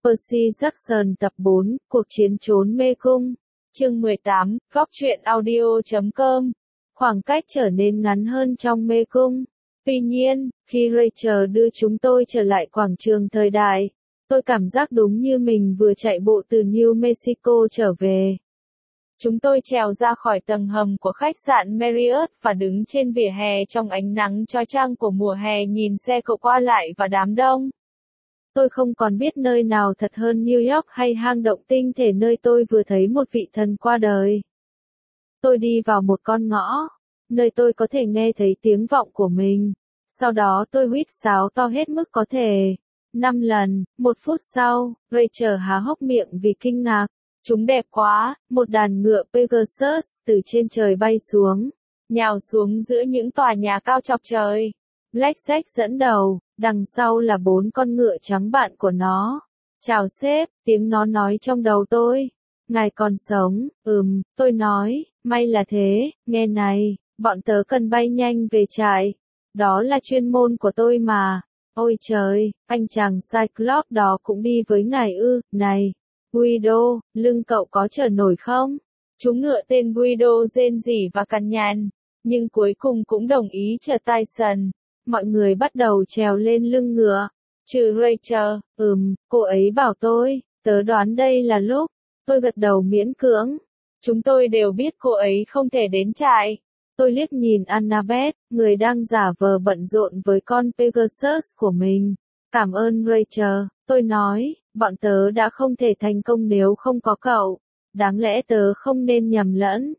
Percy Jackson tập 4, Cuộc chiến trốn mê cung. Chương 18, Góc truyện audio.com. Khoảng cách trở nên ngắn hơn trong mê cung. Tuy nhiên, khi Rachel đưa chúng tôi trở lại quảng trường thời đại, tôi cảm giác đúng như mình vừa chạy bộ từ New Mexico trở về. Chúng tôi trèo ra khỏi tầng hầm của khách sạn Marriott và đứng trên vỉa hè trong ánh nắng chói chang của mùa hè nhìn xe cộ qua lại và đám đông. Tôi không còn biết nơi nào thật hơn New York hay hang động tinh thể nơi tôi vừa thấy một vị thần qua đời. Tôi đi vào một con ngõ, nơi tôi có thể nghe thấy tiếng vọng của mình. Sau đó tôi huýt sáo to hết mức có thể. 5 lần, 1 phút sau, Rachel há hốc miệng vì kinh ngạc. Chúng đẹp quá, một đàn ngựa Pegasus từ trên trời bay xuống, nhào xuống giữa những tòa nhà cao chọc trời. Blackjack dẫn đầu, đằng sau là 4 con ngựa trắng bạn của nó. Chào sếp, tiếng nó nói trong đầu tôi. Ngài còn sống, tôi nói, may là thế, nghe này, bọn tớ cần bay nhanh về trại. Đó là chuyên môn của tôi mà. Ôi trời, anh chàng Cyclops đó cũng đi với ngài ư, này. Guido, lưng cậu có chở nổi không? Chú ngựa tên Guido rên rỉ và cằn nhằn, nhưng cuối cùng cũng đồng ý chở Tyson. Mọi người bắt đầu trèo lên lưng ngựa. Trừ Rachel, cô ấy bảo tôi, tớ đoán đây là lúc. Tôi gật đầu miễn cưỡng. Chúng tôi đều biết cô ấy không thể đến trại. Tôi liếc nhìn Annabeth, người đang giả vờ bận rộn với con Pegasus của mình. Cảm ơn Rachel, tôi nói, bọn tớ đã không thể thành công nếu không có cậu. Đáng lẽ tớ không nên nhầm lẫn.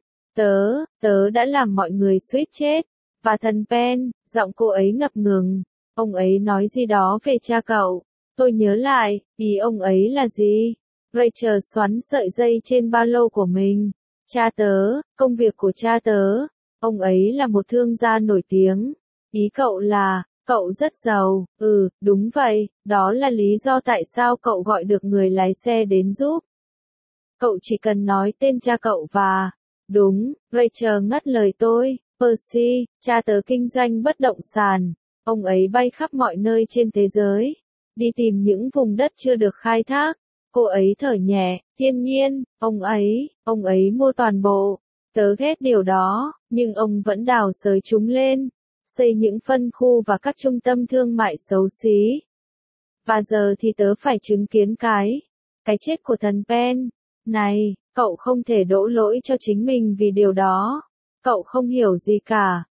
Tớ đã làm mọi người suýt chết. Và thần Pen, giọng cô ấy ngập ngừng. Ông ấy nói gì đó về cha cậu. Tôi nhớ lại, ý ông ấy là gì? Rachel xoắn sợi dây trên ba lô của mình. Cha tớ, công việc của cha tớ. Ông ấy là một thương gia nổi tiếng. Ý cậu là, cậu rất giàu. Đúng vậy, đó là lý do tại sao cậu gọi được người lái xe đến giúp. Cậu chỉ cần nói tên cha cậu và... Đúng, Rachel ngắt lời tôi. Percy, cha tớ kinh doanh bất động sản. Ông ấy bay khắp mọi nơi trên thế giới, đi tìm những vùng đất chưa được khai thác. Cô ấy thở nhẹ, thiên nhiên, ông ấy mua toàn bộ. Tớ ghét điều đó, nhưng ông vẫn đào xới chúng lên, xây những phân khu và các trung tâm thương mại xấu xí. Và giờ thì tớ phải chứng kiến cái chết của thần Pen. Này, cậu không thể đổ lỗi cho chính mình vì điều đó. Cậu không hiểu gì cả.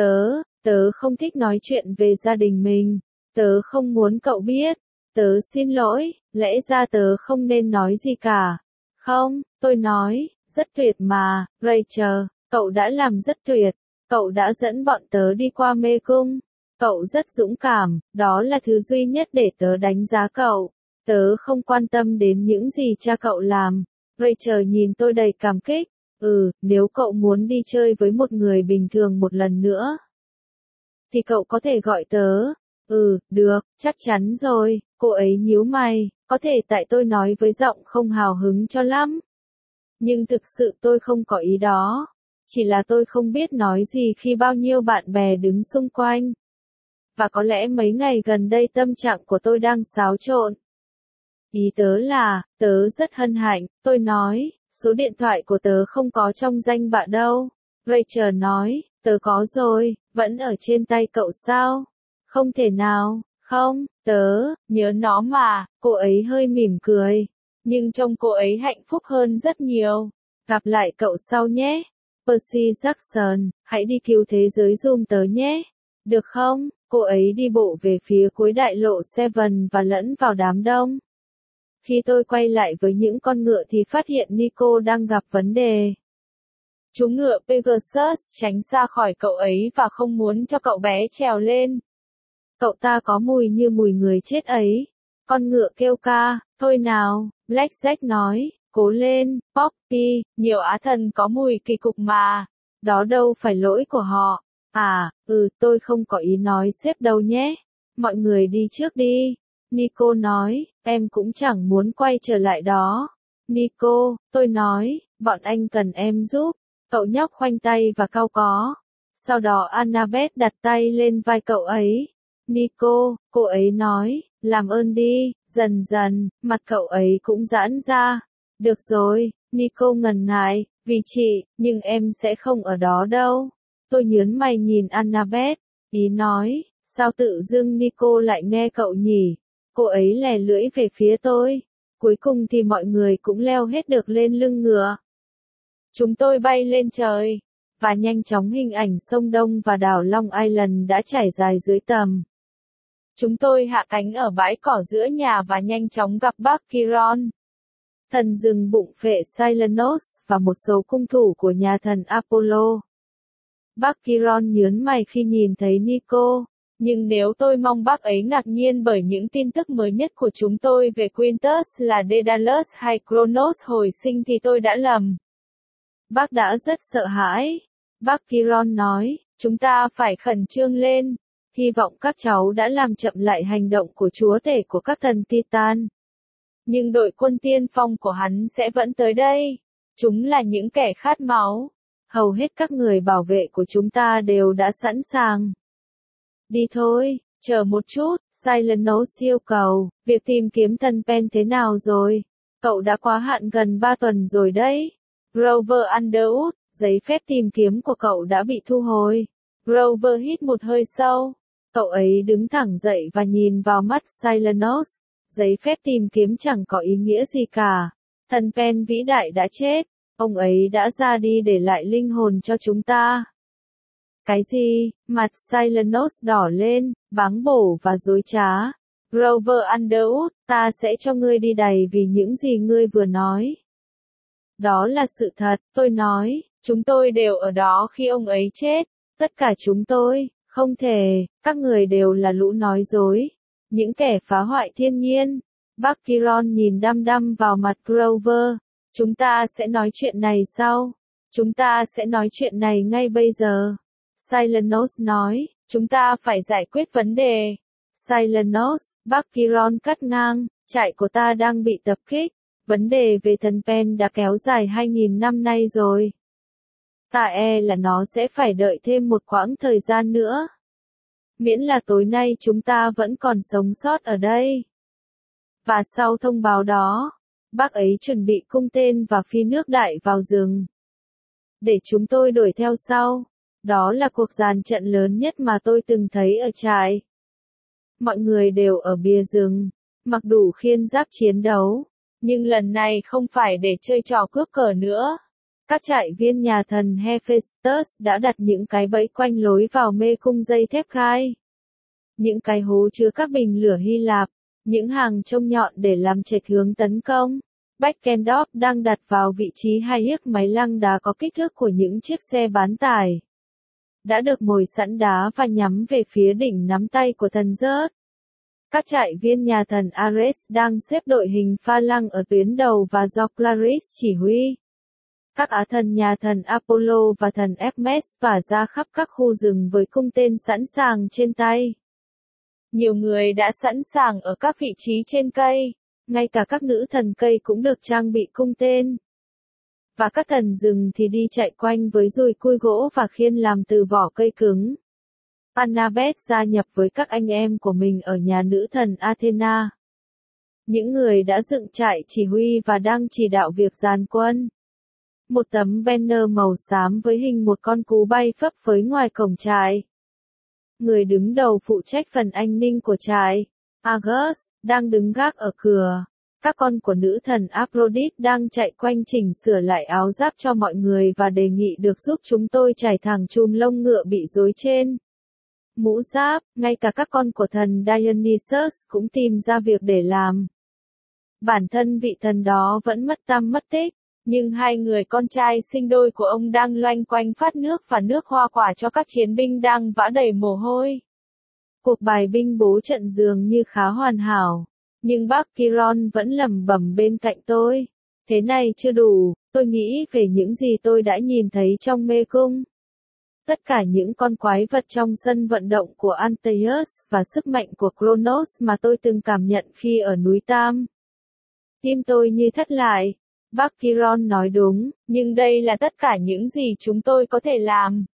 Tớ không thích nói chuyện về gia đình mình. Tớ không muốn cậu biết. Tớ xin lỗi, lẽ ra tớ không nên nói gì cả. Không, tôi nói, rất tuyệt mà, Rachel, cậu đã làm rất tuyệt. Cậu đã dẫn bọn tớ đi qua mê cung. Cậu rất dũng cảm, đó là thứ duy nhất để tớ đánh giá cậu. Tớ không quan tâm đến những gì cha cậu làm. Rachel nhìn tôi đầy cảm kích. Nếu cậu muốn đi chơi với một người bình thường một lần nữa, thì cậu có thể gọi tớ. Được, chắc chắn rồi, cô ấy nhíu mày, có thể tại tôi nói với giọng không hào hứng cho lắm. Nhưng thực sự tôi không có ý đó. Chỉ là tôi không biết nói gì khi bao nhiêu bạn bè đứng xung quanh. Và có lẽ mấy ngày gần đây tâm trạng của tôi đang xáo trộn. Ý tớ là, tớ rất hân hạnh, tôi nói, số điện thoại của tớ không có trong danh bạ đâu. Rachel nói, tớ có rồi, vẫn ở trên tay cậu sao? Không thể nào, không, tớ nhớ nó mà. Cô ấy hơi mỉm cười, nhưng trông cô ấy hạnh phúc hơn rất nhiều. Gặp lại cậu sau nhé. Percy Jackson, hãy đi cứu thế giới giùm tớ nhé. Được không? Cô ấy đi bộ về phía cuối đại lộ Seven và lẫn vào đám đông. Khi tôi quay lại với những con ngựa thì phát hiện Nico đang gặp vấn đề. Chú ngựa Pegasus tránh xa khỏi cậu ấy và không muốn cho cậu bé trèo lên. Cậu ta có mùi như mùi người chết ấy. Con ngựa kêu ca, thôi nào, Blackjack nói, cố lên, Poppy, nhiều á thần có mùi kỳ cục mà. Đó đâu phải lỗi của họ. Tôi không có ý nói xếp đâu nhé. Mọi người đi trước đi. Nico nói, em cũng chẳng muốn quay trở lại đó. Nico, tôi nói, bọn anh cần em giúp. Cậu nhóc khoanh tay và cau có. Sau đó Annabeth đặt tay lên vai cậu ấy. Nico, cô ấy nói, Làm ơn đi, dần dần, mặt cậu ấy cũng giãn ra. Được rồi, Nico ngần ngại, vì chị, nhưng em sẽ không ở đó đâu. Tôi nhớn mày nhìn Annabeth, ý nói, sao tự dưng Nico lại nghe cậu nhỉ? Cô ấy lè lưỡi về phía tôi. Cuối cùng thì mọi người cũng leo hết được lên lưng ngựa. Chúng tôi bay lên trời, và nhanh chóng hình ảnh sông Đông và đảo Long Island đã trải dài dưới tầm. Chúng tôi hạ cánh ở bãi cỏ giữa nhà và nhanh chóng gặp bác Chiron, thần rừng bụng phệ Silenos và một số cung thủ của nhà thần Apollo. Bác Chiron nhớn mày khi nhìn thấy Nico, nhưng nếu tôi mong bác ấy ngạc nhiên bởi những tin tức mới nhất của chúng tôi về Quintus là Daedalus hay Kronos hồi sinh thì tôi đã lầm. Bác đã rất sợ hãi. Bác Chiron nói, chúng ta phải khẩn trương lên. Hy vọng các cháu đã làm chậm lại hành động của chúa tể của các thần Titan. Nhưng đội quân tiên phong của hắn sẽ vẫn tới đây. Chúng là những kẻ khát máu. Hầu hết các người bảo vệ của chúng ta đều đã sẵn sàng. Đi thôi, chờ một chút, Silenos yêu cầu, việc tìm kiếm thần Pen thế nào rồi? Cậu đã quá hạn gần 3 tuần rồi đấy. Grover Underwood, giấy phép tìm kiếm của cậu đã bị thu hồi. Grover hít một hơi sâu. Cậu ấy đứng thẳng dậy và nhìn vào mắt Silenos. Giấy phép tìm kiếm chẳng có ý nghĩa gì cả. Thần Pen vĩ đại đã chết. Ông ấy đã ra đi để lại linh hồn cho chúng ta. Cái gì? Mặt Silenos đỏ lên, báng bổ và dối trá. Grover Underwood, ta sẽ cho ngươi đi đầy vì những gì ngươi vừa nói. Đó là sự thật, tôi nói, chúng tôi đều ở đó khi ông ấy chết. Tất cả chúng tôi, không thể, các người đều là lũ nói dối. Những kẻ phá hoại thiên nhiên. Bác Chiron nhìn đăm đăm vào mặt Grover. Chúng ta sẽ nói chuyện này sau. Chúng ta sẽ nói chuyện này ngay bây giờ. Silenos nói, chúng ta phải giải quyết vấn đề. Silenos, bác Chiron cắt ngang, trại của ta đang bị tập kích. Vấn đề về thần Pen đã kéo dài 2.000 năm nay rồi. Ta e là nó sẽ phải đợi thêm một quãng thời gian nữa. Miễn là tối nay chúng ta vẫn còn sống sót ở đây. Và sau thông báo đó, bác ấy chuẩn bị cung tên và phi nước đại vào rừng. Để chúng tôi đuổi theo sau. Đó là cuộc dàn trận lớn nhất mà tôi từng thấy ở trại. Mọi người đều ở bìa rừng, mặc đủ khiên giáp chiến đấu. Nhưng lần này không phải để chơi trò cướp cờ nữa. Các trại viên nhà thần Hephaestus đã đặt những cái bẫy quanh lối vào mê cung dây thép gai. Những cái hố chứa các bình lửa Hy Lạp, những hàng trông nhọn để làm chệch hướng tấn công. Beckendorf đang đặt vào vị trí hai chiếc máy lăng đá có kích thước của những chiếc xe bán tải. Đã được mồi sẵn đá và nhắm về phía đỉnh nắm tay của thần Zeus. Các trại viên nhà thần Ares đang xếp đội hình pha lăng ở tuyến đầu và do Clarice chỉ huy. Các á thần nhà thần Apollo và thần Hermes tỏa ra khắp các khu rừng với cung tên sẵn sàng trên tay. Nhiều người đã sẵn sàng ở các vị trí trên cây, ngay cả các nữ thần cây cũng được trang bị cung tên. Và các thần rừng thì đi chạy quanh với dùi cui gỗ và khiên làm từ vỏ cây cứng. Annabeth gia nhập với các anh em của mình ở nhà nữ thần Athena. Những người đã dựng trại chỉ huy và đang chỉ đạo việc dàn quân. Một tấm banner màu xám với hình một con cú bay phấp phới ngoài cổng trại. Người đứng đầu phụ trách phần an ninh của trại, Argus, đang đứng gác ở cửa. Các con của nữ thần Aphrodite đang chạy quanh chỉnh sửa lại áo giáp cho mọi người và đề nghị được giúp chúng tôi trải thẳng chùm lông ngựa bị rối trên mũ giáp. Ngay cả các con của thần Dionysus cũng tìm ra việc để làm. Bản thân vị thần đó vẫn mất tăm mất tích, nhưng hai người con trai sinh đôi của ông đang loanh quanh phát nước và nước hoa quả cho các chiến binh đang vã đầy mồ hôi. Cuộc bài binh bố trận dường như khá hoàn hảo, nhưng bác Chiron vẫn lẩm bẩm bên cạnh tôi. Thế này chưa đủ, tôi nghĩ về những gì tôi đã nhìn thấy trong mê cung. Tất cả những con quái vật trong sân vận động của Antaeus và sức mạnh của Kronos mà tôi từng cảm nhận khi ở núi Tam. Tim tôi như thắt lại. Bác Chiron nói đúng, nhưng đây là tất cả những gì chúng tôi có thể làm.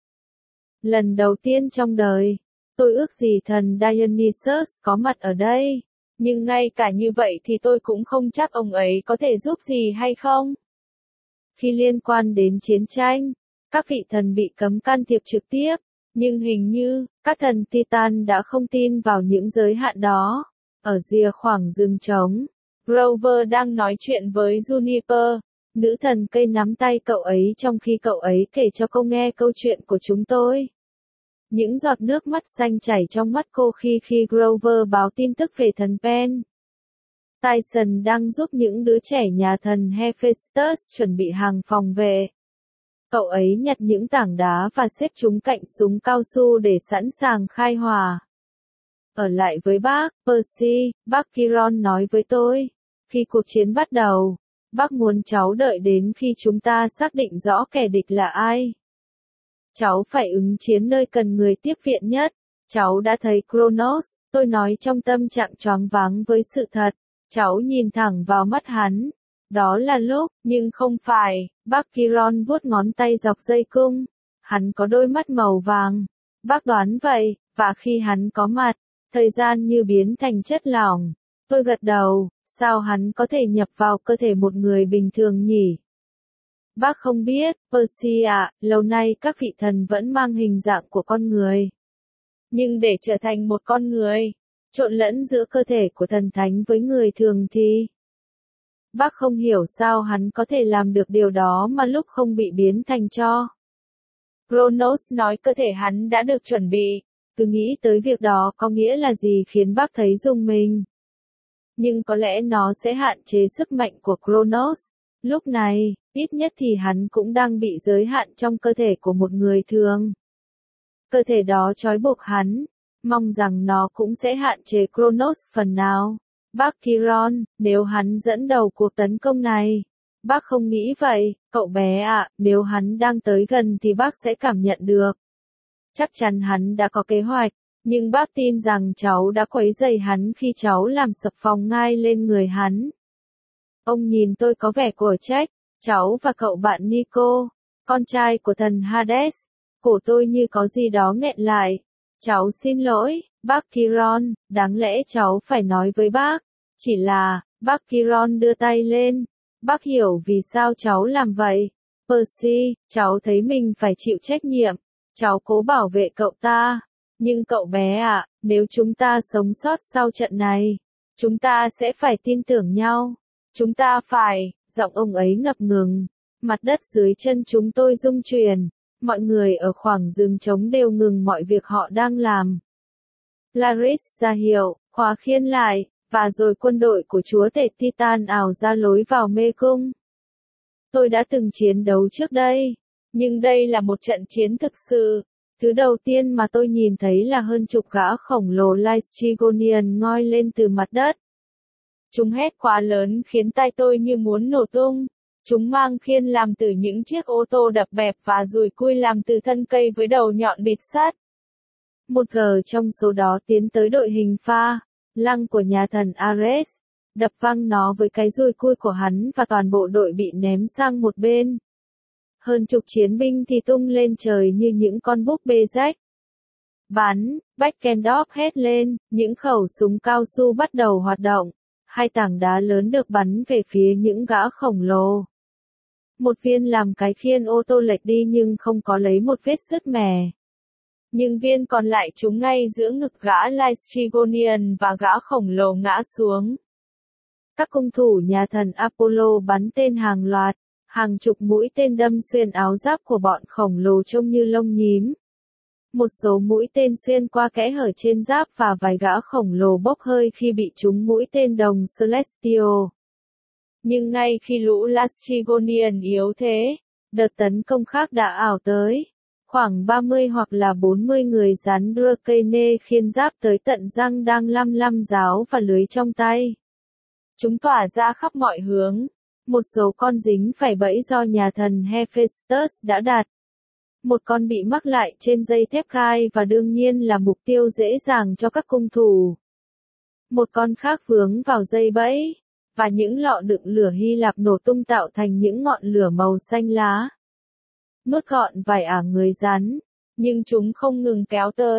Lần đầu tiên trong đời, tôi ước gì thần Dionysus có mặt ở đây. Nhưng ngay cả như vậy thì tôi cũng không chắc ông ấy có thể giúp gì hay không. Khi liên quan đến chiến tranh, các vị thần bị cấm can thiệp trực tiếp, nhưng hình như, các thần Titan đã không tin vào những giới hạn đó. Ở rìa khoảng rừng trống, Grover đang nói chuyện với Juniper, nữ thần cây nắm tay cậu ấy trong khi cậu ấy kể cho cô nghe câu chuyện của chúng tôi. Những giọt nước mắt xanh chảy trong mắt cô khi Grover báo tin tức về thần Pen. Tyson đang giúp những đứa trẻ nhà thần Hephaestus chuẩn bị hàng phòng về. Cậu ấy nhặt những tảng đá và xếp chúng cạnh súng cao su để sẵn sàng khai hỏa. Ở lại với bác, Percy, bác Chiron nói với tôi. Khi cuộc chiến bắt đầu, bác muốn cháu đợi đến khi chúng ta xác định rõ kẻ địch là ai. Cháu phải ứng chiến nơi cần người tiếp viện nhất. Cháu đã thấy Kronos, tôi nói trong tâm trạng choáng váng với sự thật. Cháu nhìn thẳng vào mắt hắn. Đó là lúc, nhưng không phải, bác Chiron vuốt ngón tay dọc dây cung. Hắn có đôi mắt màu vàng. Bác đoán vậy, và khi hắn có mặt, thời gian như biến thành chất lỏng. Tôi gật đầu, sao hắn có thể nhập vào cơ thể một người bình thường nhỉ? Bác không biết, Percy ạ, lâu nay các vị thần vẫn mang hình dạng của con người. Nhưng để trở thành một con người, trộn lẫn giữa cơ thể của thần thánh với người thường thì... Bác không hiểu sao hắn có thể làm được điều đó mà lúc không bị biến thành tro. Kronos nói cơ thể hắn đã được chuẩn bị, cứ nghĩ tới việc đó có nghĩa là gì khiến bác thấy rùng mình. Nhưng có lẽ nó sẽ hạn chế sức mạnh của Kronos. Lúc này, ít nhất thì hắn cũng đang bị giới hạn trong cơ thể của một người thường. Cơ thể đó trói buộc hắn, mong rằng nó cũng sẽ hạn chế Kronos phần nào. Bác Chiron, nếu hắn dẫn đầu cuộc tấn công này. Bác không nghĩ vậy, cậu bé ạ, nếu hắn đang tới gần thì bác sẽ cảm nhận được. Chắc chắn hắn đã có kế hoạch, nhưng bác tin rằng cháu đã quấy rầy hắn khi cháu làm sập phòng ngai lên người hắn. Ông nhìn tôi có vẻ của trách, cháu và cậu bạn Nico, con trai của thần Hades. Cổ tôi như có gì đó nghẹn lại. Cháu xin lỗi, bác Chiron, đáng lẽ cháu phải nói với bác. Chỉ là, bác Chiron đưa tay lên. Bác hiểu vì sao cháu làm vậy. Percy, cháu thấy mình phải chịu trách nhiệm. Cháu cố bảo vệ cậu ta. Nhưng cậu bé ạ, nếu chúng ta sống sót sau trận này, chúng ta sẽ phải tin tưởng nhau. Chúng ta phải, giọng ông ấy ngập ngừng. Mặt đất dưới chân chúng tôi rung chuyển. Mọi người ở khoảng rừng trống đều ngừng mọi việc họ đang làm. Laris ra hiệu, khóa khiên lại, và rồi quân đội của chúa tể Titan ảo ra lối vào mê cung. Tôi đã từng chiến đấu trước đây, nhưng đây là một trận chiến thực sự. Thứ đầu tiên mà tôi nhìn thấy là hơn chục gã khổng lồ Lystygonian ngoi lên từ mặt đất. Chúng hét quá lớn khiến tai tôi như muốn nổ tung. Chúng mang khiên làm từ những chiếc ô tô đập bẹp và dùi cui làm từ thân cây với đầu nhọn bịt sắt. Một gờ trong số đó tiến tới đội hình pha, lăng của nhà thần Ares, đập văng nó với cái dùi cui của hắn và toàn bộ đội bị ném sang một bên. Hơn chục chiến binh thì tung lên trời như những con búp bê rách. Bắn, Beckendorf hét lên, những khẩu súng cao su bắt đầu hoạt động. Hai tảng đá lớn được bắn về phía những gã khổng lồ. Một viên làm cái khiên ô tô lệch đi nhưng không có lấy một vết sứt mẻ. Nhưng viên còn lại trúng ngay giữa ngực gã Lystygonian và gã khổng lồ ngã xuống. Các cung thủ nhà thần Apollo bắn tên hàng loạt, hàng chục mũi tên đâm xuyên áo giáp của bọn khổng lồ trông như lông nhím. Một số mũi tên xuyên qua kẽ hở trên giáp và vài gã khổng lồ bốc hơi khi bị trúng mũi tên đồng Celestial. Nhưng ngay khi lũ Lystygonian yếu thế, đợt tấn công khác đã ảo tới. Khoảng 30 hoặc là 40 người dán Drakene khiên giáp tới tận răng đang lăm giáo và lưới trong tay. Chúng tỏa ra khắp mọi hướng. Một số con dính phải bẫy do nhà thần Hephaestus đã đặt. Một con bị mắc lại trên dây thép gai và đương nhiên là mục tiêu dễ dàng cho các cung thủ. Một con khác vướng vào dây bẫy, và những lọ đựng lửa Hy Lạp nổ tung tạo thành những ngọn lửa màu xanh lá. Nuốt gọn vài ả người rắn, nhưng chúng không ngừng kéo tới.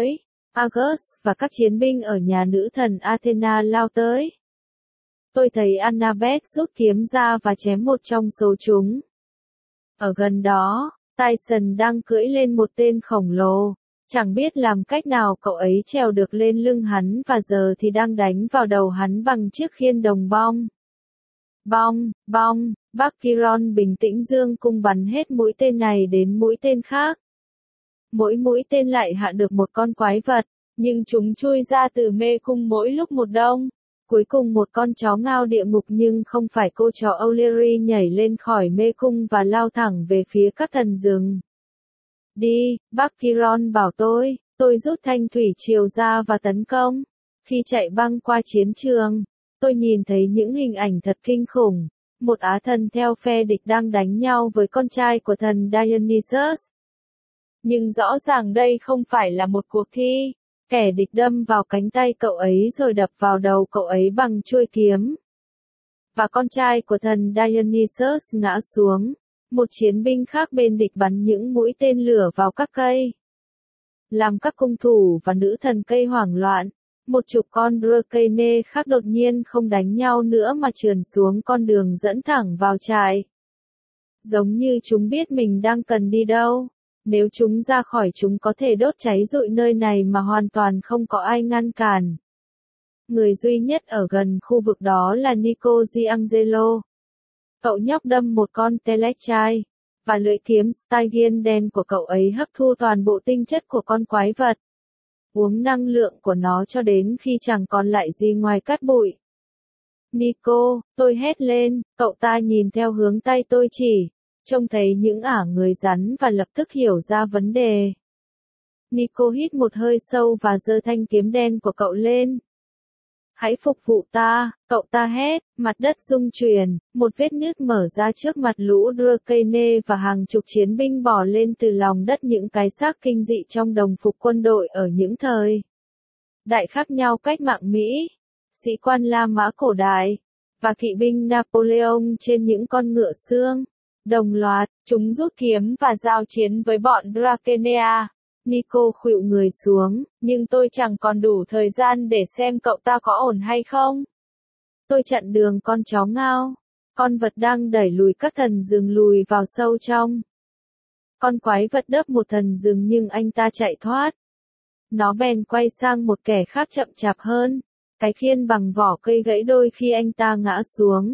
Argus và các chiến binh ở nhà nữ thần Athena lao tới. Tôi thấy Annabeth rút kiếm ra và chém một trong số chúng. Ở gần đó, Tyson đang cưỡi lên một tên khổng lồ. Chẳng biết làm cách nào cậu ấy trèo được lên lưng hắn và giờ thì đang đánh vào đầu hắn bằng chiếc khiên đồng bong. Bong, bong, bác Chiron bình tĩnh giương cung bắn hết mũi tên này đến mũi tên khác. Mỗi mũi tên lại hạ được một con quái vật, nhưng chúng chui ra từ mê cung mỗi lúc một đông. Cuối cùng một con chó ngao địa ngục nhưng không phải cô chó O'Leary nhảy lên khỏi mê cung và lao thẳng về phía các thần rừng. Đi, bác Chiron bảo tôi rút thanh thủy triều ra và tấn công. Khi chạy băng qua chiến trường, tôi nhìn thấy những hình ảnh thật kinh khủng. Một á thần theo phe địch đang đánh nhau với con trai của thần Dionysus. Nhưng rõ ràng đây không phải là một cuộc thi. Kẻ địch đâm vào cánh tay cậu ấy rồi đập vào đầu cậu ấy bằng chuôi kiếm. Và con trai của thần Dionysus ngã xuống. Một chiến binh khác bên địch bắn những mũi tên lửa vào các cây. Làm các cung thủ và nữ thần cây hoảng loạn. Một chục con Dracene khác đột nhiên không đánh nhau nữa mà trườn xuống con đường dẫn thẳng vào trại. Giống như chúng biết mình đang cần đi đâu. Nếu chúng ra khỏi chúng có thể đốt cháy rụi nơi này mà hoàn toàn không có ai ngăn cản. Người duy nhất ở gần khu vực đó là Nico Giangelo. Cậu nhóc đâm một con Telechai, và lưỡi kiếm Stygian đen của cậu ấy hấp thu toàn bộ tinh chất của con quái vật. Uống năng lượng của nó cho đến khi chẳng còn lại gì ngoài cát bụi. Nico, tôi hét lên, cậu ta nhìn theo hướng tay tôi chỉ. Trông thấy những ả người rắn và lập tức hiểu ra vấn đề. Nico hít một hơi sâu và giơ thanh kiếm đen của cậu lên. Hãy phục vụ ta, cậu ta hét, mặt đất rung chuyển, một vết nứt mở ra trước mặt lũ Dracene và hàng chục chiến binh bò lên từ lòng đất những cái xác kinh dị trong đồng phục quân đội ở những thời đại khác nhau cách mạng Mỹ, sĩ quan La Mã cổ đại, và kỵ binh Napoleon trên những con ngựa xương. Đồng loạt, chúng rút kiếm và giao chiến với bọn Drakenea. Nico khuỵu người xuống, nhưng tôi chẳng còn đủ thời gian để xem cậu ta có ổn hay không. Tôi chặn đường con chó ngao. Con vật đang đẩy lùi các thần rừng lùi vào sâu trong. Con quái vật đớp một thần rừng nhưng anh ta chạy thoát. Nó bèn quay sang một kẻ khác chậm chạp hơn. Cái khiên bằng vỏ cây gãy đôi khi anh ta ngã xuống.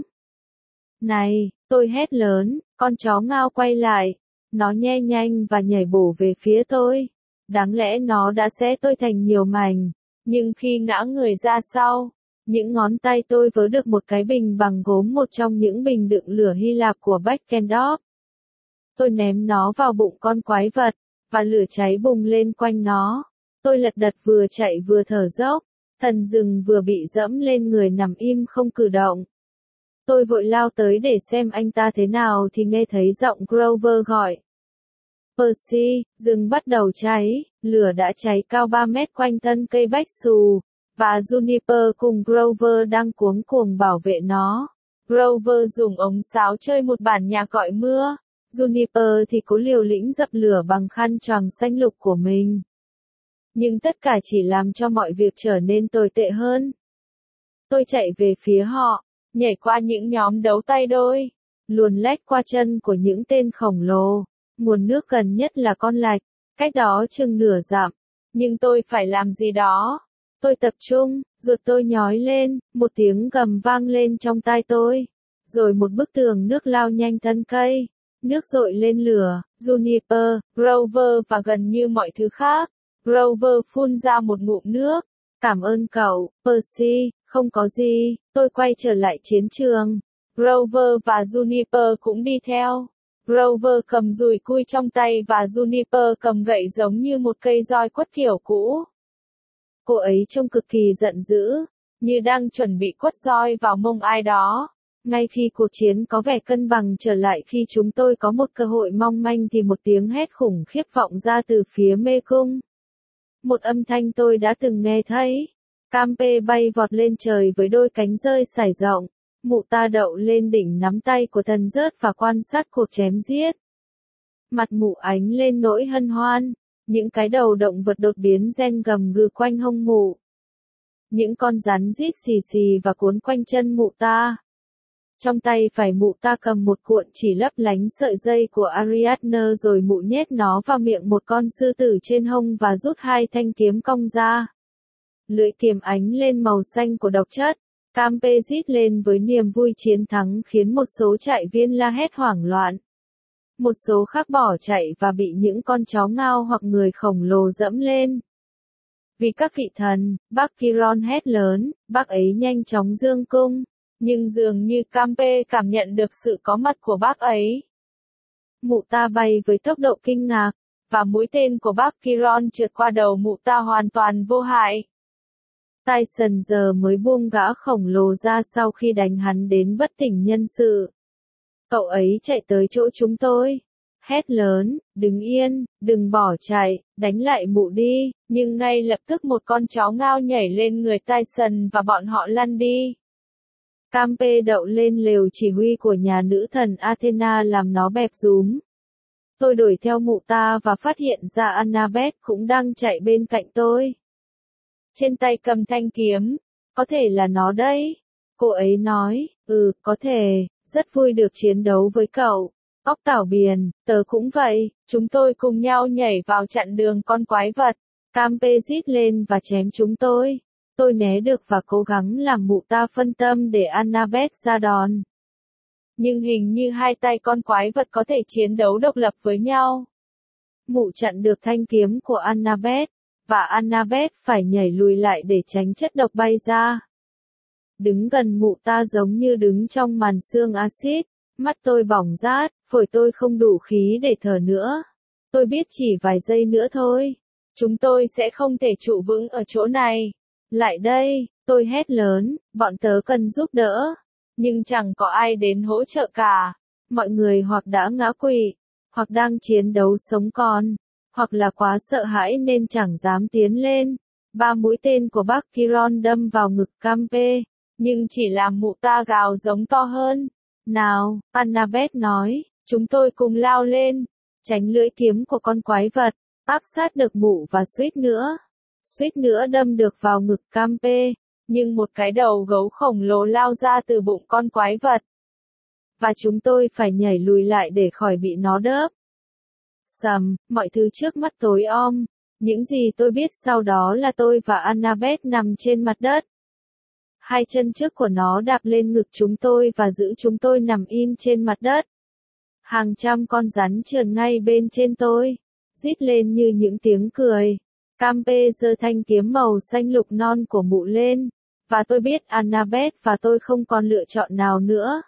Này, tôi hét lớn, con chó ngao quay lại. Nó nhe nhanh và nhảy bổ về phía tôi. Đáng lẽ nó đã xé tôi thành nhiều mảnh. Nhưng khi ngã người ra sau, những ngón tay tôi vớ được một cái bình bằng gốm, một trong những bình đựng lửa Hy Lạp của Beckendorf. Tôi ném nó vào bụng con quái vật, và lửa cháy bùng lên quanh nó. Tôi lật đật vừa chạy vừa thở dốc. Thần rừng vừa bị dẫm lên người nằm im không cử động. Tôi vội lao tới để xem anh ta thế nào thì nghe thấy giọng Grover gọi. Percy, rừng bắt đầu cháy, lửa đã cháy cao 3 mét quanh thân cây bách xù, và Juniper cùng Grover đang cuống cuồng bảo vệ nó. Grover dùng ống sáo chơi một bản nhạc gọi mưa, Juniper thì cố liều lĩnh dập lửa bằng khăn choàng xanh lục của mình. Nhưng tất cả chỉ làm cho mọi việc trở nên tồi tệ hơn. Tôi chạy về phía họ, nhảy qua những nhóm đấu tay đôi, luồn lách qua chân của những tên khổng lồ. Nguồn nước gần nhất là con lạch, cách đó chừng nửa dặm. Nhưng tôi phải làm gì đó. Tôi tập trung, ruột tôi nhói lên, một tiếng gầm vang lên trong tai tôi. Rồi một bức tường nước lao nhanh thân cây. Nước dội lên lửa, Juniper, Grover và gần như mọi thứ khác. Grover phun ra một ngụm nước. Cảm ơn cậu, Percy, không có gì. Tôi quay trở lại chiến trường. Grover và Juniper cũng đi theo. Grover cầm dùi cui trong tay và Juniper cầm gậy giống như một cây roi quất kiểu cũ. Cô ấy trông cực kỳ giận dữ, như đang chuẩn bị quất roi vào mông ai đó. Ngay khi cuộc chiến có vẻ cân bằng trở lại, khi chúng tôi có một cơ hội mong manh thì một tiếng hét khủng khiếp vọng ra từ phía mê cung. Một âm thanh tôi đã từng nghe thấy. Campe bay vọt lên trời với đôi cánh rơi sải rộng. Mụ ta đậu lên đỉnh nắm tay của thần rớt và quan sát cuộc chém giết. Mặt mụ ánh lên nỗi hân hoan. Những cái đầu động vật đột biến gen gầm gừ quanh hông mụ. Những con rắn rít xì xì và cuốn quanh chân mụ ta. Trong tay phải mụ ta cầm một cuộn chỉ lấp lánh sợi dây của Ariadne rồi mụ nhét nó vào miệng một con sư tử trên hông và rút hai thanh kiếm cong ra. Lưỡi kiếm ánh lên màu xanh của độc chất. Campe rít lên với niềm vui chiến thắng khiến một số trại viên la hét hoảng loạn. Một số khác bỏ chạy và bị những con chó ngao hoặc người khổng lồ dẫm lên. Vì các vị thần, bác Chiron hét lớn, bác ấy nhanh chóng dương cung. Nhưng dường như Campe cảm nhận được sự có mặt của bác ấy. Mụ ta bay với tốc độ kinh ngạc, và mũi tên của bác Chiron trượt qua đầu mụ ta hoàn toàn vô hại. Tyson giờ mới buông gã khổng lồ ra sau khi đánh hắn đến bất tỉnh nhân sự. Cậu ấy chạy tới chỗ chúng tôi. Hét lớn, đứng yên, đừng bỏ chạy, đánh lại mụ đi, nhưng ngay lập tức một con chó ngao nhảy lên người Tyson và bọn họ lăn đi. Campe đậu lên lều chỉ huy của nhà nữ thần Athena làm nó bẹp rúm. Tôi đuổi theo mụ ta và phát hiện ra Annabeth cũng đang chạy bên cạnh tôi. Trên tay cầm thanh kiếm, có thể là nó đấy. Cô ấy nói, có thể, rất vui được chiến đấu với cậu. Ốc Tảo Biển, tớ cũng vậy, chúng tôi cùng nhau nhảy vào chặn đường con quái vật. Campe rít lên và chém chúng tôi. Tôi né được và cố gắng làm mụ ta phân tâm để Annabeth ra đòn. Nhưng hình như hai tay con quái vật có thể chiến đấu độc lập với nhau. Mụ chặn được thanh kiếm của Annabeth, và Annabeth phải nhảy lùi lại để tránh chất độc bay ra. Đứng gần mụ ta giống như đứng trong màn sương axit, mắt tôi bỏng rát, phổi tôi không đủ khí để thở nữa. Tôi biết chỉ vài giây nữa thôi. Chúng tôi sẽ không thể trụ vững ở chỗ này. Lại đây, tôi hét lớn, bọn tớ cần giúp đỡ. Nhưng chẳng có ai đến hỗ trợ cả. Mọi người hoặc đã ngã quỵ, hoặc đang chiến đấu sống còn, hoặc là quá sợ hãi nên chẳng dám tiến lên. 3 mũi tên của bác Chiron đâm vào ngực Campe, nhưng chỉ làm mụ ta gào giống to hơn. Nào, Annabeth nói, chúng tôi cùng lao lên, tránh lưỡi kiếm của con quái vật, áp sát được mụ và suýt nữa đâm được vào ngực Campe, nhưng một cái đầu gấu khổng lồ lao ra từ bụng con quái vật. Và chúng tôi phải nhảy lùi lại để khỏi bị nó đớp. Sầm, mọi thứ trước mắt tối om. Những gì tôi biết sau đó là tôi và Annabeth nằm trên mặt đất. Hai chân trước của nó đạp lên ngực chúng tôi và giữ chúng tôi nằm im trên mặt đất. Hàng trăm con rắn trườn ngay bên trên tôi, rít lên như những tiếng cười. Campe giơ thanh kiếm màu xanh lục non của mụ lên, và tôi biết Annabeth và tôi không còn lựa chọn nào nữa.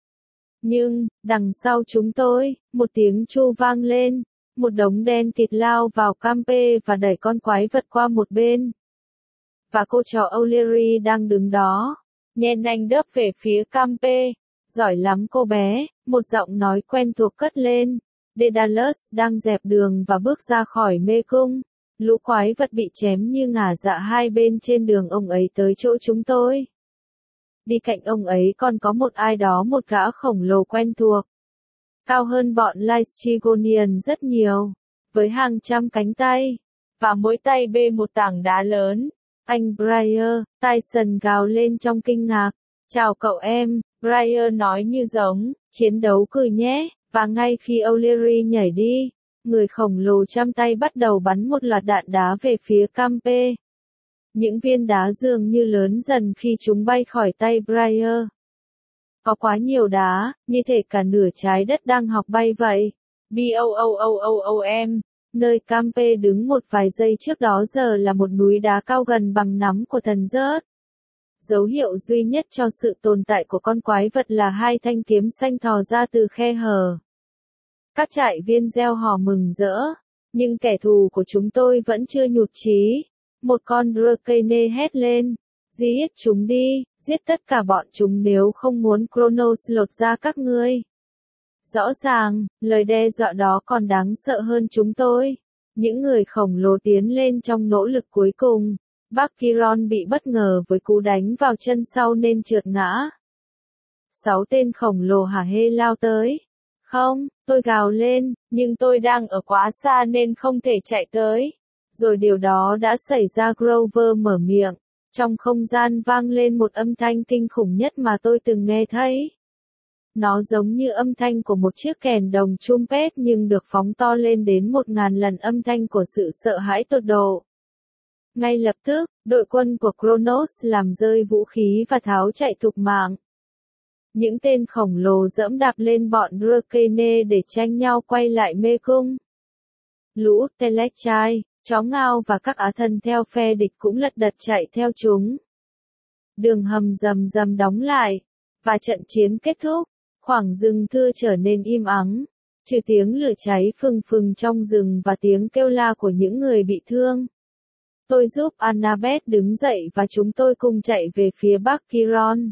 Nhưng, đằng sau chúng tôi, một tiếng tru vang lên, một đống đen kịt lao vào Campe và đẩy con quái vật qua một bên. Và cô chó O'Leary đang đứng đó, nhen nanh đớp về phía Campe. Giỏi lắm cô bé, một giọng nói quen thuộc cất lên. Daedalus đang dẹp đường và bước ra khỏi mê cung. Lũ quái vật bị chém như ngả dạ hai bên trên đường ông ấy tới chỗ chúng tôi. Đi cạnh ông ấy còn có một ai đó, một gã khổng lồ quen thuộc. Cao hơn bọn Lystygonian rất nhiều, với hàng trăm cánh tay, và mỗi tay bê một tảng đá lớn. Anh Briar, Tyson gào lên trong kinh ngạc. Chào cậu em, Briar nói như giống, chiến đấu cười nhé, và ngay khi O'Leary nhảy đi, người khổng lồ trăm tay bắt đầu bắn một loạt đạn đá về phía Campe. Những viên đá dường như lớn dần khi chúng bay khỏi tay Briar. Có quá nhiều đá, như thể cả nửa trái đất đang học bay vậy. BOOOOOM, nơi Campe đứng một vài giây trước đó giờ là một núi đá cao gần bằng nắm của thần rớt. Dấu hiệu duy nhất cho sự tồn tại của con quái vật là hai thanh kiếm xanh thò ra từ khe hở. Các trại viên reo hò mừng rỡ, nhưng kẻ thù của chúng tôi vẫn chưa nhụt chí. Một con Drakene hét lên, giết chúng đi, giết tất cả bọn chúng nếu không muốn Kronos lột ra các ngươi. Rõ ràng, lời đe dọa đó còn đáng sợ hơn chúng tôi. Những người khổng lồ tiến lên trong nỗ lực cuối cùng. Bác Chiron bị bất ngờ với cú đánh vào chân sau nên trượt ngã. 6 tên khổng lồ hả hê lao tới. Không, tôi gào lên, nhưng tôi đang ở quá xa nên không thể chạy tới. Rồi điều đó đã xảy ra. Grover mở miệng. Trong không gian vang lên một âm thanh kinh khủng nhất mà tôi từng nghe thấy. Nó giống như âm thanh của một chiếc kèn đồng trumpet nhưng được phóng to lên đến 1000 lần âm thanh của sự sợ hãi tột độ. Ngay lập tức, đội quân của Kronos làm rơi vũ khí và tháo chạy thục mạng. Những tên khổng lồ dẫm đạp lên bọn Drakene để tranh nhau quay lại mê cung. Lũ Telechai, chó ngao và các á thần theo phe địch cũng lật đật chạy theo chúng. Đường hầm rầm rầm đóng lại, và trận chiến kết thúc. Khoảng rừng thưa trở nên im ắng, trừ tiếng lửa cháy phừng phừng trong rừng và tiếng kêu la của những người bị thương. Tôi giúp Annabeth đứng dậy và chúng tôi cùng chạy về phía bác Chiron.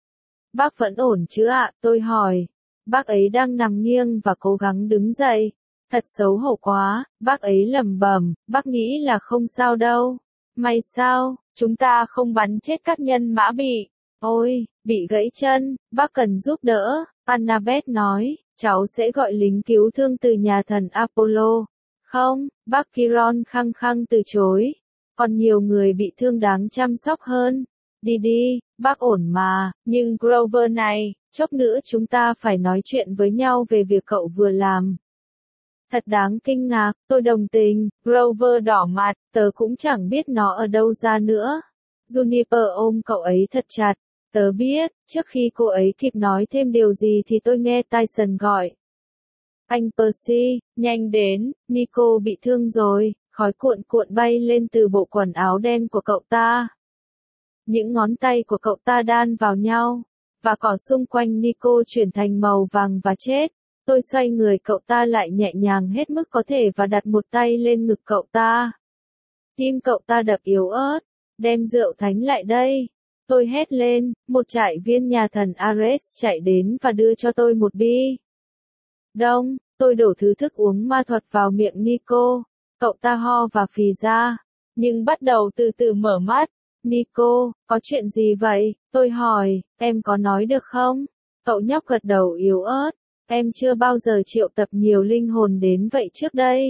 Bác vẫn ổn chứ ạ? Tôi hỏi. Bác ấy đang nằm nghiêng và cố gắng đứng dậy. Thật xấu hổ quá, bác ấy lẩm bẩm, bác nghĩ là không sao đâu. May sao, chúng ta không bắn chết các nhân mã bị. Ôi, bị gãy chân, bác cần giúp đỡ. Annabeth nói, cháu sẽ gọi lính cứu thương từ nhà thần Apollo. Không, bác Chiron khăng khăng từ chối. Còn nhiều người bị thương đáng chăm sóc hơn. Đi đi, bác ổn mà, nhưng Grover này, chốc nữa chúng ta phải nói chuyện với nhau về việc cậu vừa làm. Thật đáng kinh ngạc, tôi đồng tình. Grover đỏ mặt, tớ cũng chẳng biết nó ở đâu ra nữa. Juniper ôm cậu ấy thật chặt. Tớ biết, trước khi cô ấy kịp nói thêm điều gì thì tôi nghe Tyson gọi. Anh Percy, nhanh đến, Nico bị thương rồi, khói cuộn cuộn bay lên từ bộ quần áo đen của cậu ta. Những ngón tay của cậu ta đan vào nhau, và cỏ xung quanh Nico chuyển thành màu vàng và chết. Tôi xoay người cậu ta lại nhẹ nhàng hết mức có thể và đặt một tay lên ngực cậu ta. Tim cậu ta đập yếu ớt, đem rượu thánh lại đây. Tôi hét lên, một trại viên nhà thần Ares chạy đến và đưa cho tôi một bi. Đông, tôi đổ thứ thức uống ma thuật vào miệng Nico. Cậu ta ho và phì ra, nhưng bắt đầu từ từ mở mắt. Nico, có chuyện gì vậy? Tôi hỏi, em có nói được không? Cậu nhóc gật đầu yếu ớt. Em chưa bao giờ triệu tập nhiều linh hồn đến vậy trước đây.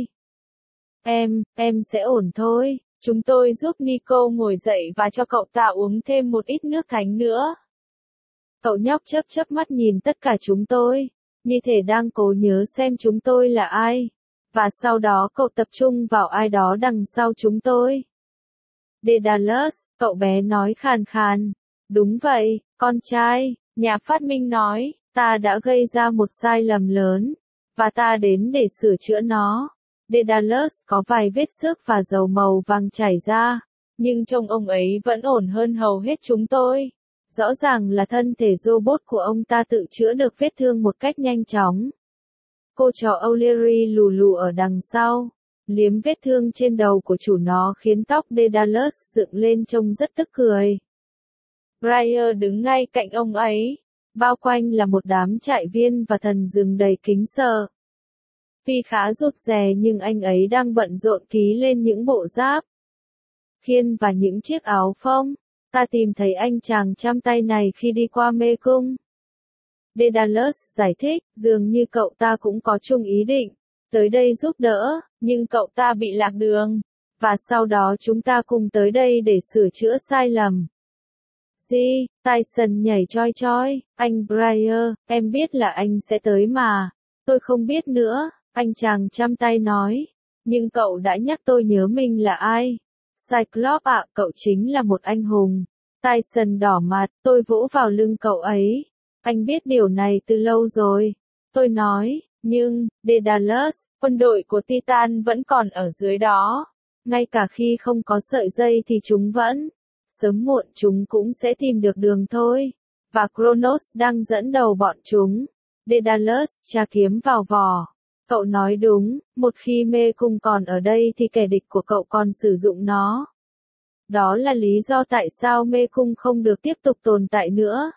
Em sẽ ổn thôi. Chúng tôi giúp Nico ngồi dậy và cho cậu ta uống thêm một ít nước thánh nữa. Cậu nhóc chớp chớp mắt nhìn tất cả chúng tôi, như thể đang cố nhớ xem chúng tôi là ai. Và sau đó cậu tập trung vào ai đó đằng sau chúng tôi. Daedalus, cậu bé nói khàn khàn. Đúng vậy, con trai, nhà phát minh nói, ta đã gây ra một sai lầm lớn, và ta đến để sửa chữa nó. Daedalus có vài vết xước và dầu màu vàng chảy ra, nhưng trông ông ấy vẫn ổn hơn hầu hết chúng tôi. Rõ ràng là thân thể robot của ông ta tự chữa được vết thương một cách nhanh chóng. Cô chó O'Leary lù lù ở đằng sau, liếm vết thương trên đầu của chủ nó khiến tóc Daedalus dựng lên trông rất tức cười. Briar đứng ngay cạnh ông ấy, bao quanh là một đám trại viên và thần rừng đầy kính sợ. Tuy khá rụt rè nhưng anh ấy đang bận rộn ký lên những bộ giáp, khiên và những chiếc áo phông. Ta tìm thấy anh chàng trăm tay này khi đi qua mê cung. Daedalus giải thích, dường như cậu ta cũng có chung ý định tới đây giúp đỡ, nhưng cậu ta bị lạc đường, và sau đó chúng ta cùng tới đây để sửa chữa sai lầm. Gì? Tyson nhảy choi choi, anh Briar, em biết là anh sẽ tới mà. Tôi không biết nữa, anh chàng trăm tay nói, nhưng cậu đã nhắc tôi nhớ mình là ai. Cyclops ạ, cậu chính là một anh hùng. Tyson đỏ mặt, tôi vỗ vào lưng cậu ấy. Anh biết điều này từ lâu rồi. Tôi nói, nhưng, Daedalus, quân đội của Titan vẫn còn ở dưới đó. Ngay cả khi không có sợi dây thì chúng vẫn. Sớm muộn chúng cũng sẽ tìm được đường thôi. Và Kronos đang dẫn đầu bọn chúng. Daedalus tra kiếm vào vỏ. Cậu nói đúng, một khi mê cung còn ở đây thì kẻ địch của cậu còn sử dụng nó. Đó là lý do tại sao mê cung không được tiếp tục tồn tại nữa.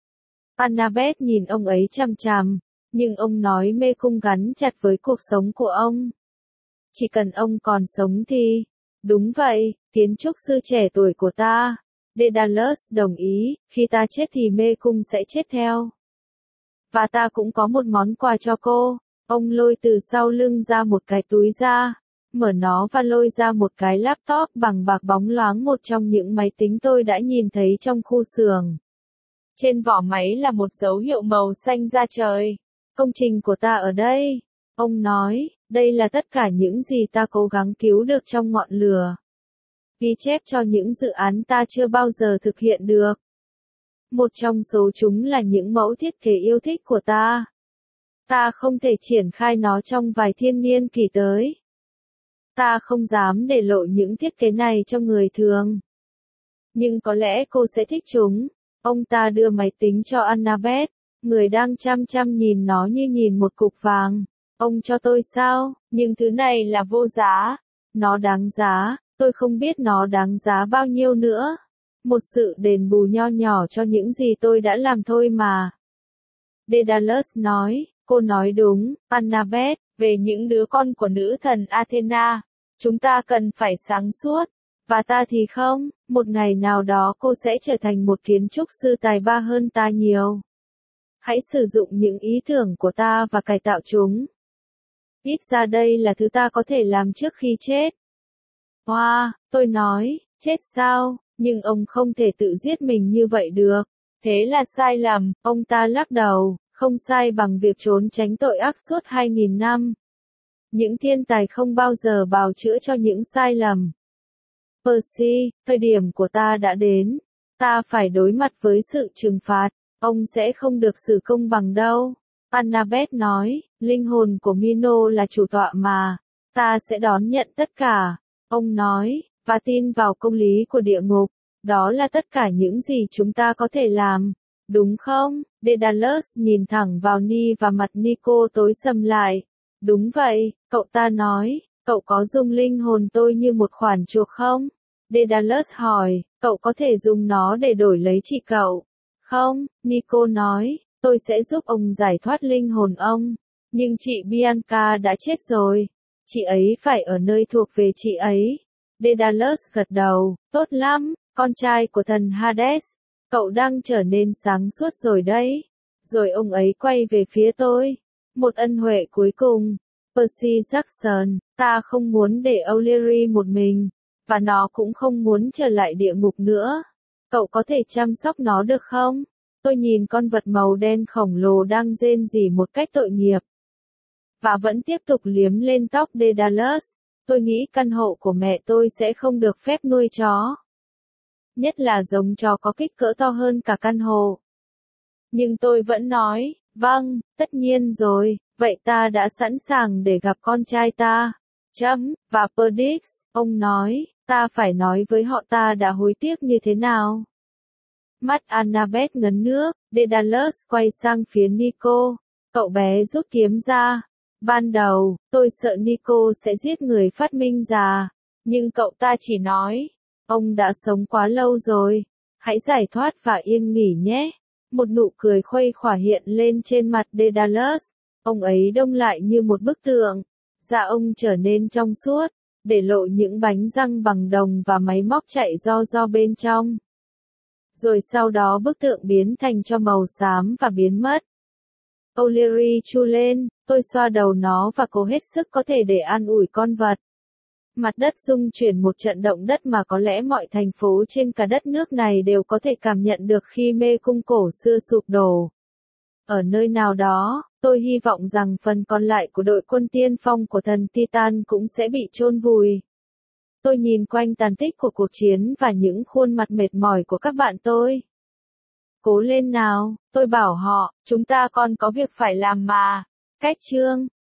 Annabeth nhìn ông ấy chằm chằm, nhưng ông nói mê cung gắn chặt với cuộc sống của ông. Chỉ cần ông còn sống thì... Đúng vậy, kiến trúc sư trẻ tuổi của ta. Daedalus đồng ý, khi ta chết thì mê cung sẽ chết theo. Và ta cũng có một món quà cho cô. Ông lôi từ sau lưng ra một cái túi ra, mở nó và lôi ra một cái laptop bằng bạc bóng loáng, một trong những máy tính tôi đã nhìn thấy trong khu xưởng. Trên vỏ máy là một dấu hiệu màu xanh da trời. Công trình của ta ở đây. Ông nói, đây là tất cả những gì ta cố gắng cứu được trong ngọn lửa. Ghi chép cho những dự án ta chưa bao giờ thực hiện được. Một trong số chúng là những mẫu thiết kế yêu thích của ta. Ta không thể triển khai nó trong vài thiên niên kỷ tới. Ta không dám để lộ những thiết kế này cho người thường. Nhưng có lẽ cô sẽ thích chúng. Ông ta đưa máy tính cho Annabeth, người đang chăm chăm nhìn nó như nhìn một cục vàng. Ông cho tôi sao? Nhưng thứ này là vô giá. Nó đáng giá, tôi không biết nó đáng giá bao nhiêu nữa. Một sự đền bù nho nhỏ cho những gì tôi đã làm thôi mà. Daedalus nói, cô nói đúng, Annabeth, về những đứa con của nữ thần Athena. Chúng ta cần phải sáng suốt. Và ta thì không, một ngày nào đó cô sẽ trở thành một kiến trúc sư tài ba hơn ta nhiều. Hãy sử dụng những ý tưởng của ta và cải tạo chúng. Ít ra đây là thứ ta có thể làm trước khi chết. Wow, tôi nói, chết sao, nhưng ông không thể tự giết mình như vậy được. Thế là sai lầm, ông ta lắc đầu, không sai bằng việc trốn tránh tội ác suốt 2000 năm. Những thiên tài không bao giờ bào chữa cho những sai lầm. Percy, thời điểm của ta đã đến. Ta phải đối mặt với sự trừng phạt. Ông sẽ không được xử công bằng đâu. Annabeth nói, linh hồn của Mino là chủ tọa mà. Ta sẽ đón nhận tất cả. Ông nói, và tin vào công lý của địa ngục. Đó là tất cả những gì chúng ta có thể làm. Đúng không? Daedalus nhìn thẳng vào Ni và mặt Nico tối sầm lại. Đúng vậy, cậu ta nói, cậu có dùng linh hồn tôi như một khoản chuộc không? Daedalus hỏi, cậu có thể dùng nó để đổi lấy chị cậu? Không, Nico nói, tôi sẽ giúp ông giải thoát linh hồn ông. Nhưng chị Bianca đã chết rồi. Chị ấy phải ở nơi thuộc về chị ấy. Daedalus gật đầu, tốt lắm, con trai của thần Hades. Cậu đang trở nên sáng suốt rồi đấy. Rồi ông ấy quay về phía tôi. Một ân huệ cuối cùng. Percy Jackson, ta không muốn để O'Leary một mình. Và nó cũng không muốn trở lại địa ngục nữa. Cậu có thể chăm sóc nó được không? Tôi nhìn con vật màu đen khổng lồ đang rên rỉ một cách tội nghiệp. Và vẫn tiếp tục liếm lên tóc Daedalus. Tôi nghĩ căn hộ của mẹ tôi sẽ không được phép nuôi chó. Nhất là giống chó có kích cỡ to hơn cả căn hộ. Nhưng tôi vẫn nói, vâng, tất nhiên rồi, vậy ta đã sẵn sàng để gặp con trai ta. Và Perdix, ông nói, ta phải nói với họ ta đã hối tiếc như thế nào. Mắt Annabeth ngấn nước, Daedalus quay sang phía Nico. Cậu bé rút kiếm ra. Ban đầu, tôi sợ Nico sẽ giết người phát minh ra. Nhưng cậu ta chỉ nói, ông đã sống quá lâu rồi. Hãy giải thoát và yên nghỉ nhé. Một nụ cười khuây khỏa hiện lên trên mặt Daedalus. Ông ấy đông lại như một bức tượng. Da ông trở nên trong suốt, để lộ những bánh răng bằng đồng và máy móc chạy do bên trong. Rồi sau đó bức tượng biến thành cho màu xám và biến mất. O'Leary chu lên, tôi xoa đầu nó và cố hết sức có thể để an ủi con vật. Mặt đất rung chuyển một trận động đất mà có lẽ mọi thành phố trên cả đất nước này đều có thể cảm nhận được khi mê cung cổ xưa sụp đổ. Ở nơi nào đó, tôi hy vọng rằng phần còn lại của đội quân tiên phong của thần Titan cũng sẽ bị chôn vùi. Tôi nhìn quanh tàn tích của cuộc chiến và những khuôn mặt mệt mỏi của các bạn tôi. Cố lên nào, tôi bảo họ, chúng ta còn có việc phải làm mà. Cách chương